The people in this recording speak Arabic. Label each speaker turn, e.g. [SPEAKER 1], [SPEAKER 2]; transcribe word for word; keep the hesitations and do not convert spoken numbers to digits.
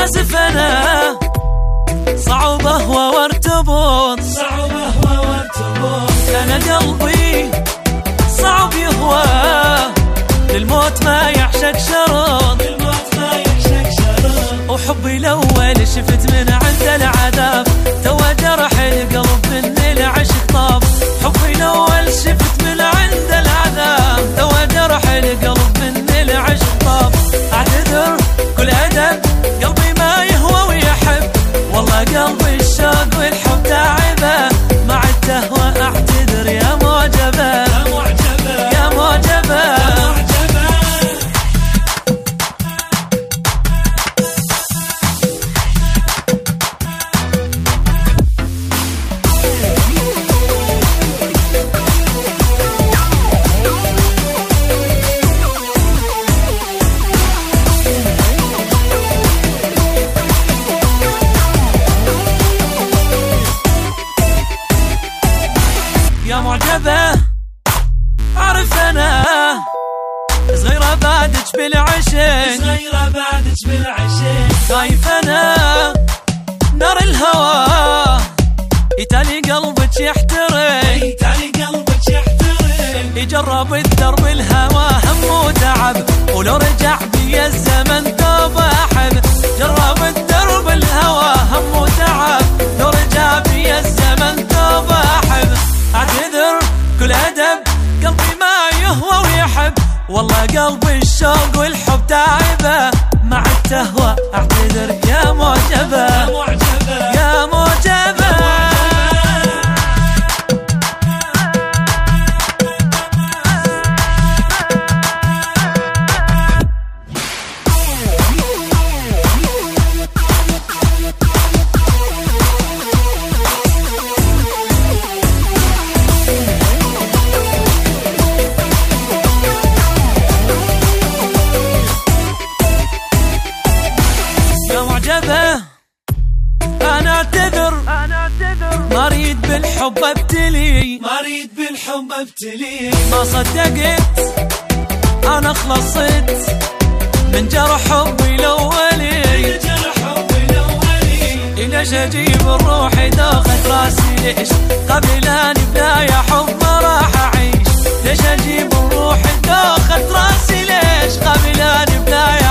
[SPEAKER 1] آسف أنا صعب أهوى وارتبط،
[SPEAKER 2] صعب أهوى وارتبط.
[SPEAKER 1] أنا قلبي صعب يهوى للموت ما يعشق شرط،
[SPEAKER 2] للموت ما يعشق شرط.
[SPEAKER 1] وحبي الأول شفت من عند العذاب توا جرح القلب من العشق طاب. حبي الأول شفت من عند العذاب توا جرح القلب من العشق طاب. أعتذر كل أدب قلبي ما يهوى ويحب، والله قلبي الشوق والحب تعبه مع التهوى. أعتذر يا معجبة
[SPEAKER 2] يا معجبة
[SPEAKER 1] يا معجبة
[SPEAKER 2] يا معجبة.
[SPEAKER 1] يا معجبة أعرف أنا صغيرة بعدك بالعشق،
[SPEAKER 2] صغيرة بعدك بالعشق.
[SPEAKER 1] خايف أنا نار الهوى يتالي قلبك يحترق،
[SPEAKER 2] يتالي قلبك يحترق.
[SPEAKER 1] يجرب الدرب الهوى هم وتعب، ولو رجع بي الزمن توب أحب. جرب الدرب الهوى هم وتعب، لو رجع بي الزمن توب أحب. أعتذر كل أدب قلبي ما يهوى ويحب، والله قلبي الشوق والحب تعبه مع التهوى. أعتذر يا معجبة
[SPEAKER 2] يا معجبة
[SPEAKER 1] يا معجبة. أنا أعتذر ما أريد بالحب أبتلي،
[SPEAKER 2] ما أريد بالحب أبتلي.
[SPEAKER 1] ما صدقت أنا خلصت من جرح حبي الأولي،
[SPEAKER 2] جرح حبي الأولي.
[SPEAKER 1] ليش أجيب الروح داخل راسي؟ ليش قبل أن بداية حب ما راح أعيش؟ ليش أجيب الروح داخل راسي؟ ليش قبل أن بداية